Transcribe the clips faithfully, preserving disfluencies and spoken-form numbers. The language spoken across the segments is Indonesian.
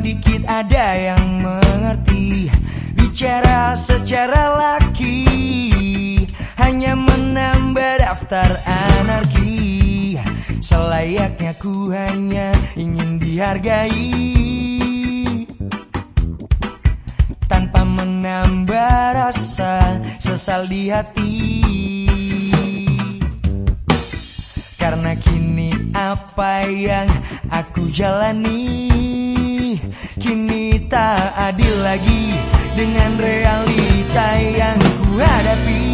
sedikit ada yang mengerti. Bicara secara laki hanya menambah daftar anarki. Selayaknya ku hanya ingin dihargai tanpa menambah rasa sesal di hati. Karena kini apa yang aku jalani kini tak adil lagi dengan realita yang ku hadapi.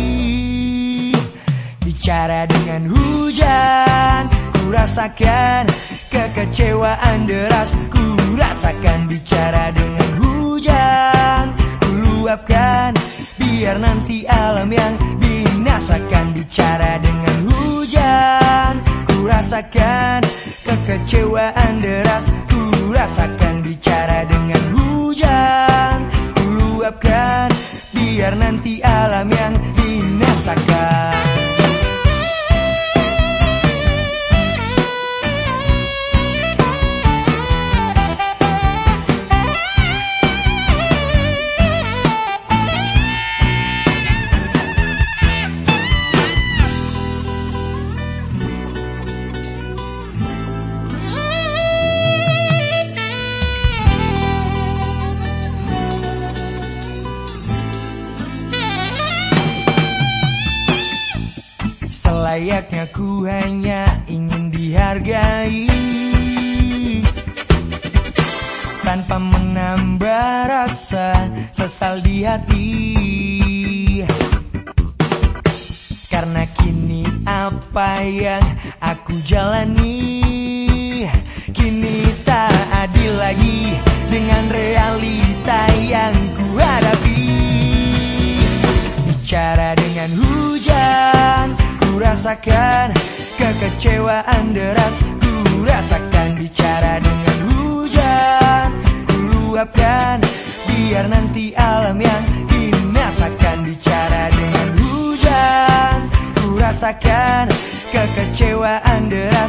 Bicara dengan hujan, ku rasakan kekecewaan deras. Ku rasakan bicara dengan hujan, ku luapkan biar nanti alam yang binasakan. Bicara dengan hujan, ku rasakan kekecewaan deras. Ku rasakan bicara dengan hujan, ku luapkan biar nanti alam yang binasakan. Selayaknya ku hanya ingin dihargai tanpa menambah rasa sesal di hati. Karena kini apa yang aku jalani kini tak adil lagi dengan realita yang ku hadapi. Bicara dengan hujan, ku rasakan kekecewaan deras. Ku rasakan bicara dengan hujan, ku luapkan biar nanti alam yang binasakan. Bicara dengan hujan, ku rasakan kekecewaan deras.